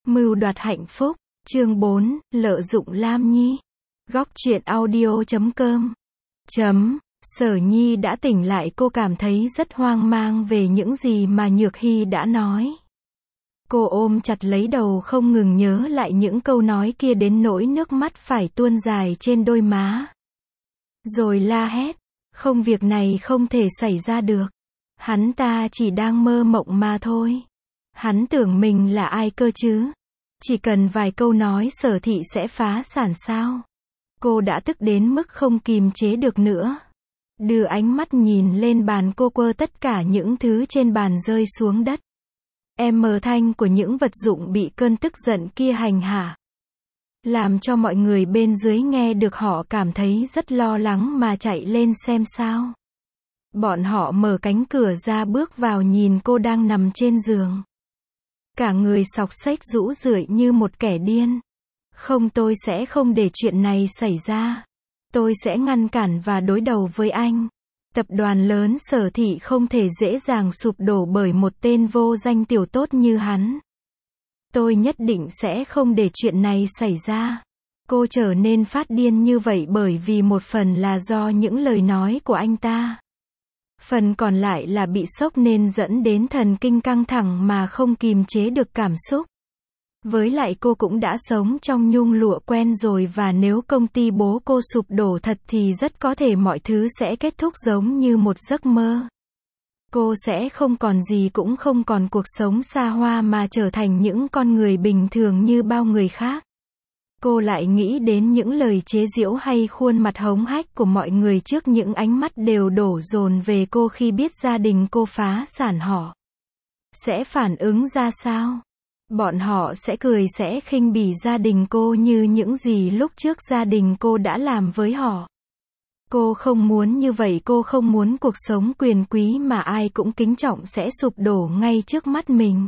Mưu đoạt hạnh phúc. Chương 4, lợi dụng Lam Nhi. Góc truyện audio.com. Sở Nhi đã tỉnh lại, cô cảm thấy rất hoang mang về những gì mà Nhược Hy đã nói. Cô ôm chặt lấy đầu, không ngừng nhớ lại những câu nói kia đến nỗi nước mắt phải tuôn dài trên đôi má. Rồi la hét, không, việc này không thể xảy ra được. Hắn ta chỉ đang mơ mộng mà thôi. Hắn tưởng mình là ai cơ chứ? Chỉ cần vài câu nói Sở Thị sẽ phá sản sao? Cô đã tức đến mức không kìm chế được nữa. Đưa ánh mắt nhìn lên bàn, cô quơ tất cả những thứ trên bàn rơi xuống đất. Thanh của những vật dụng bị cơn tức giận kia hành hạ, làm cho mọi người bên dưới nghe được họ cảm thấy rất lo lắng mà chạy lên xem sao. Bọn họ mở cánh cửa ra bước vào, nhìn cô đang nằm trên giường. Cả người xộc xếch rũ rượi như một kẻ điên. Không, tôi sẽ không để chuyện này xảy ra. Tôi sẽ ngăn cản và đối đầu với anh. Tập đoàn lớn Sở Thị không thể dễ dàng sụp đổ bởi một tên vô danh tiểu tốt như hắn. Tôi nhất định sẽ không để chuyện này xảy ra. Cô trở nên phát điên như vậy bởi vì một phần là do những lời nói của anh ta. Phần còn lại là bị sốc nên dẫn đến thần kinh căng thẳng mà không kìm chế được cảm xúc. Với lại cô cũng đã sống trong nhung lụa quen rồi, và nếu công ty bố cô sụp đổ thật thì rất có thể mọi thứ sẽ kết thúc giống như một giấc mơ. Cô sẽ không còn gì, cũng không còn cuộc sống xa hoa mà trở thành những con người bình thường như bao người khác. Cô lại nghĩ đến những lời chế giễu hay khuôn mặt hống hách của mọi người trước những ánh mắt đều đổ dồn về cô khi biết gia đình cô phá sản. Họ sẽ phản ứng ra sao? Bọn họ sẽ cười, sẽ khinh bỉ gia đình cô như những gì lúc trước gia đình cô đã làm với họ. Cô không muốn như vậy, cô không muốn cuộc sống quyền quý mà ai cũng kính trọng sẽ sụp đổ ngay trước mắt mình.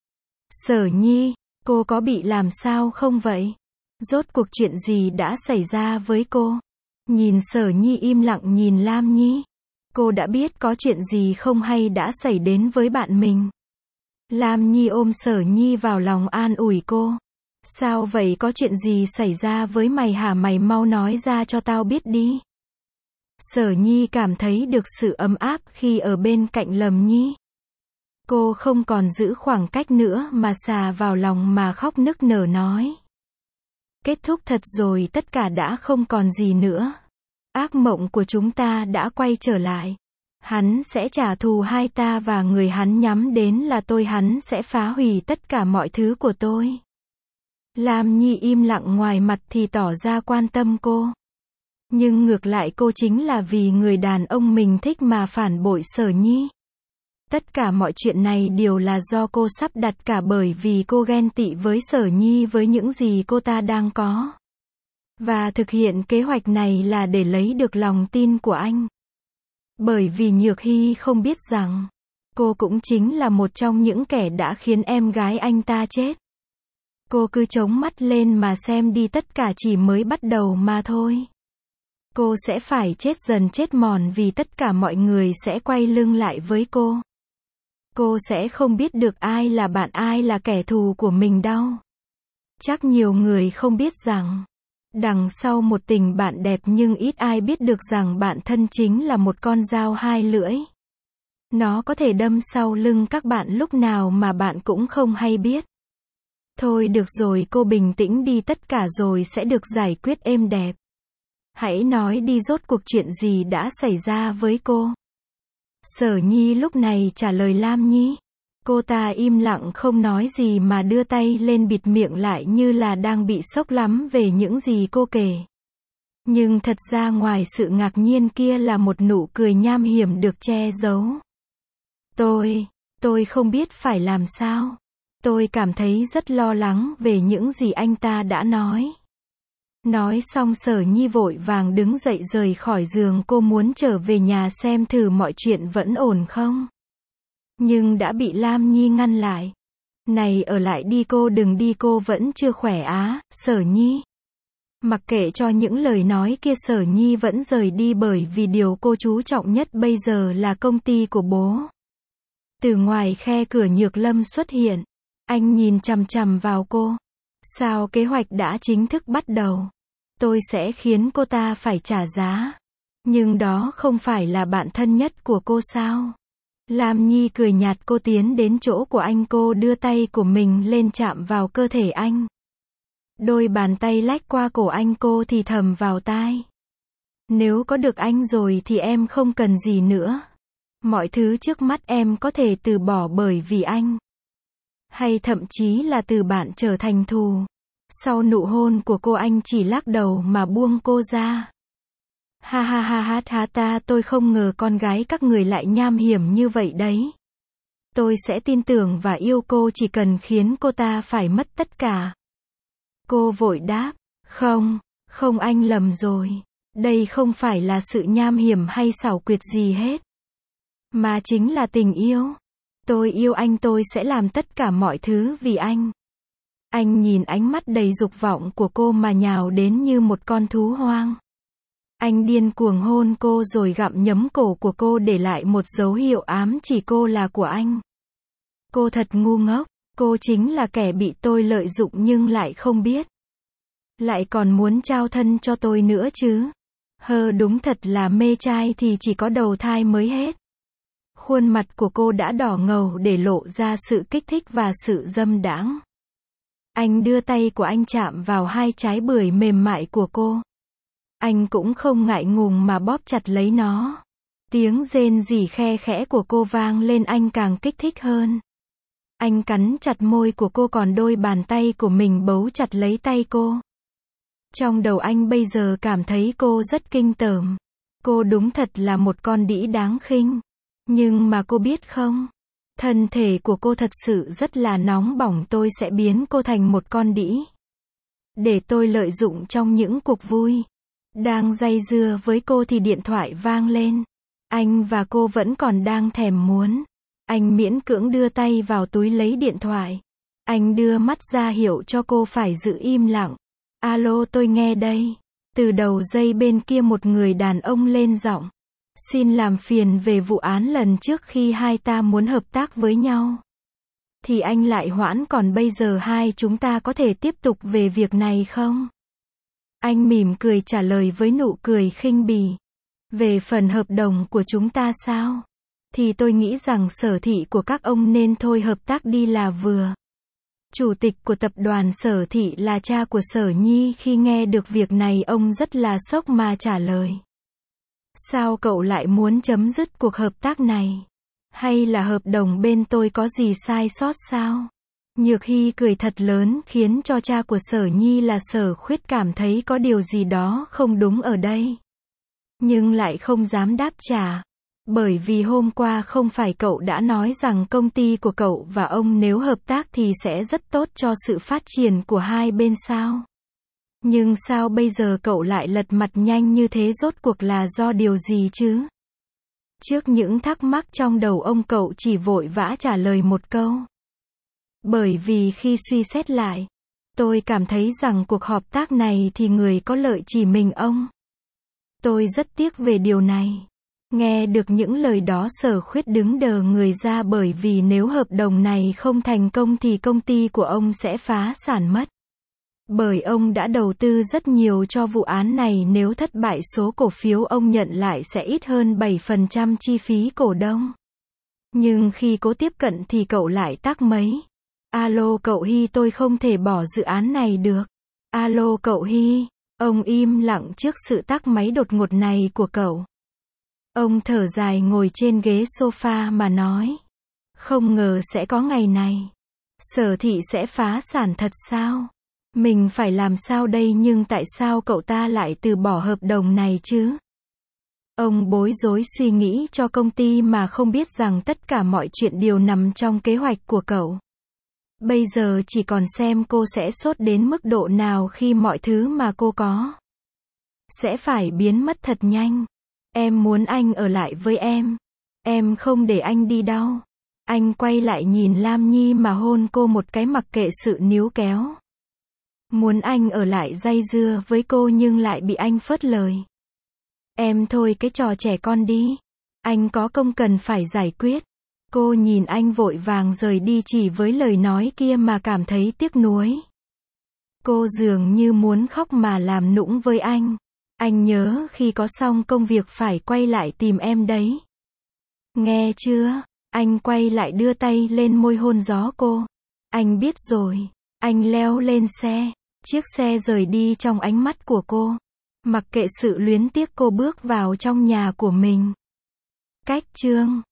Sở Nhi, cô có bị làm sao không vậy? Rốt cuộc chuyện gì đã xảy ra với cô? Nhìn Sở Nhi im lặng nhìn Lam Nhi. Cô đã biết có chuyện gì không hay đã xảy đến với bạn mình. Lam Nhi ôm Sở Nhi vào lòng an ủi cô. Sao vậy, có chuyện gì xảy ra với mày hả? Mày mau nói ra cho tao biết đi. Sở Nhi cảm thấy được sự ấm áp khi ở bên cạnh Lâm Nhi. Cô không còn giữ khoảng cách nữa mà xà vào lòng mà khóc nức nở nói. Kết thúc thật rồi, tất cả đã không còn gì nữa. Ác mộng của chúng ta đã quay trở lại. Hắn sẽ trả thù hai ta và người hắn nhắm đến là tôi. Hắn sẽ phá hủy tất cả mọi thứ của tôi. Lam Nhi im lặng, ngoài mặt thì tỏ ra quan tâm cô. Nhưng ngược lại cô chính là vì người đàn ông mình thích mà phản bội Sở Nhi. Tất cả mọi chuyện này đều là do cô sắp đặt cả, bởi vì cô ghen tị với Sở Nhi với những gì cô ta đang có. Và thực hiện kế hoạch này là để lấy được lòng tin của anh. Bởi vì Nhược Hy không biết rằng, cô cũng chính là một trong những kẻ đã khiến em gái anh ta chết. Cô cứ chống mắt lên mà xem đi, tất cả chỉ mới bắt đầu mà thôi. Cô sẽ phải chết dần chết mòn vì tất cả mọi người sẽ quay lưng lại với cô. Cô sẽ không biết được ai là bạn, ai là kẻ thù của mình đâu. Chắc nhiều người không biết rằng, đằng sau một tình bạn đẹp nhưng ít ai biết được rằng bạn thân chính là một con dao hai lưỡi. Nó có thể đâm sau lưng các bạn lúc nào mà bạn cũng không hay biết. Thôi được rồi, cô bình tĩnh đi, tất cả rồi sẽ được giải quyết êm đẹp. Hãy nói đi, rốt cuộc chuyện gì đã xảy ra với cô? Sở Nhi lúc này trả lời Lam Nhi. Cô ta im lặng không nói gì mà đưa tay lên bịt miệng lại như là đang bị sốc lắm về những gì cô kể. Nhưng thật ra ngoài sự ngạc nhiên kia là một nụ cười nham hiểm được che giấu. Tôi không biết phải làm sao. Tôi cảm thấy rất lo lắng về những gì anh ta đã nói. Nói xong Sở Nhi vội vàng đứng dậy rời khỏi giường, cô muốn trở về nhà xem thử mọi chuyện vẫn ổn không. Nhưng đã bị Lam Nhi ngăn lại. Này, ở lại đi, cô đừng đi, cô vẫn chưa khỏe á. Sở Nhi. Mặc kệ cho những lời nói kia, Sở Nhi vẫn rời đi bởi vì điều cô chú trọng nhất bây giờ là công ty của bố. Từ ngoài khe cửa Nhược Lâm xuất hiện. Anh nhìn chằm chằm vào cô. Sao kế hoạch đã chính thức bắt đầu? Tôi sẽ khiến cô ta phải trả giá. Nhưng đó không phải là bạn thân nhất của cô sao? Lam Nhi cười nhạt, cô tiến đến chỗ của anh, cô đưa tay của mình lên chạm vào cơ thể anh. Đôi bàn tay lách qua cổ anh, cô thì thầm vào tai. Nếu có được anh rồi thì em không cần gì nữa. Mọi thứ trước mắt em có thể từ bỏ bởi vì anh. Hay thậm chí là từ bạn trở thành thù. Sau nụ hôn của cô, anh chỉ lắc đầu mà buông cô ra. Ha ha ha ha, tôi không ngờ con gái các người lại nham hiểm như vậy đấy. Tôi sẽ tin tưởng và yêu cô chỉ cần khiến cô ta phải mất tất cả. Cô vội đáp, không anh lầm rồi. Đây không phải là sự nham hiểm hay xảo quyệt gì hết. Mà chính là tình yêu. Tôi yêu anh, tôi sẽ làm tất cả mọi thứ vì anh. Anh nhìn ánh mắt đầy dục vọng của cô mà nhào đến như một con thú hoang. Anh điên cuồng hôn cô rồi gặm nhấm cổ của cô, để lại một dấu hiệu ám chỉ cô là của anh. Cô thật ngu ngốc, cô chính là kẻ bị tôi lợi dụng nhưng lại không biết. Lại còn muốn trao thân cho tôi nữa chứ. Đúng thật là mê trai thì chỉ có đầu thai mới hết. Khuôn mặt của cô đã đỏ ngầu để lộ ra sự kích thích và sự dâm đãng. Anh đưa tay của anh chạm vào hai trái bưởi mềm mại của cô. Anh cũng không ngại ngùng mà bóp chặt lấy nó. Tiếng rên rỉ khe khẽ của cô vang lên, anh càng kích thích hơn. Anh cắn chặt môi của cô, còn đôi bàn tay của mình bấu chặt lấy tay cô. Trong đầu anh bây giờ cảm thấy cô rất kinh tởm. Cô đúng thật là một con đĩ đáng khinh. Nhưng mà cô biết không? Thân thể của cô thật sự rất là nóng bỏng, tôi sẽ biến cô thành một con đĩ. Để tôi lợi dụng trong những cuộc vui. Đang day dưa với cô thì điện thoại vang lên. Anh và cô vẫn còn đang thèm muốn. Anh miễn cưỡng đưa tay vào túi lấy điện thoại. Anh đưa mắt ra hiệu cho cô phải giữ im lặng. Alo, tôi nghe đây. Từ đầu dây bên kia một người đàn ông lên giọng. Xin làm phiền về vụ án lần trước khi hai ta muốn hợp tác với nhau. Thì anh lại hoãn, còn bây giờ hai chúng ta có thể tiếp tục về việc này không? Anh mỉm cười trả lời với nụ cười khinh bỉ. Về phần hợp đồng của chúng ta sao? Thì tôi nghĩ rằng Sở Thị của các ông nên thôi hợp tác đi là vừa. Chủ tịch của tập đoàn Sở Thị là cha của Sở Nhi, khi nghe được việc này ông rất là sốc mà trả lời. Sao cậu lại muốn chấm dứt cuộc hợp tác này? Hay là hợp đồng bên tôi có gì sai sót sao? Nhược Hy cười thật lớn khiến cho cha của Sở Nhi là Sở Khuyết cảm thấy có điều gì đó không đúng ở đây. Nhưng lại không dám đáp trả. Bởi vì hôm qua không phải cậu đã nói rằng công ty của cậu và ông nếu hợp tác thì sẽ rất tốt cho sự phát triển của hai bên sao? Nhưng sao bây giờ cậu lại lật mặt nhanh như thế, rốt cuộc là do điều gì chứ? Trước những thắc mắc trong đầu ông, cậu chỉ vội vã trả lời một câu. Bởi vì khi suy xét lại, tôi cảm thấy rằng cuộc hợp tác này thì người có lợi chỉ mình ông. Tôi rất tiếc về điều này. Nghe được những lời đó, Sở Khuyết đứng đờ người ra, bởi vì nếu hợp đồng này không thành công thì công ty của ông sẽ phá sản mất. Bởi ông đã đầu tư rất nhiều cho vụ án này, nếu thất bại số cổ phiếu ông nhận lại sẽ ít hơn 7% chi phí cổ đông. Nhưng khi cố tiếp cận thì cậu lại tắc mấy. Alo cậu Hy, tôi không thể bỏ dự án này được. Alo cậu Hy. Ông im lặng trước sự tắc máy đột ngột này của cậu. Ông thở dài ngồi trên ghế sofa mà nói. Không ngờ sẽ có ngày này. Sở Thị sẽ phá sản thật sao? Mình phải làm sao đây, nhưng tại sao cậu ta lại từ bỏ hợp đồng này chứ? Ông bối rối suy nghĩ cho công ty mà không biết rằng tất cả mọi chuyện đều nằm trong kế hoạch của cậu. Bây giờ chỉ còn xem cô sẽ sốt đến mức độ nào khi mọi thứ mà cô có sẽ phải biến mất thật nhanh. Em muốn anh ở lại với em. Em không để anh đi đâu. Anh quay lại nhìn Lam Nhi mà hôn cô một cái mặc kệ sự níu kéo. Muốn anh ở lại day dưa với cô nhưng lại bị anh phớt lời. Em thôi cái trò trẻ con đi. Anh có công cần phải giải quyết. Cô nhìn anh vội vàng rời đi chỉ với lời nói kia mà cảm thấy tiếc nuối. Cô dường như muốn khóc mà làm nũng với anh. Anh nhớ khi có xong công việc phải quay lại tìm em đấy. Nghe chưa? Anh quay lại đưa tay lên môi hôn gió cô. Anh biết rồi. Anh leo lên xe. Chiếc xe rời đi trong ánh mắt của cô. Mặc kệ sự luyến tiếc cô bước vào trong nhà của mình. Cách chương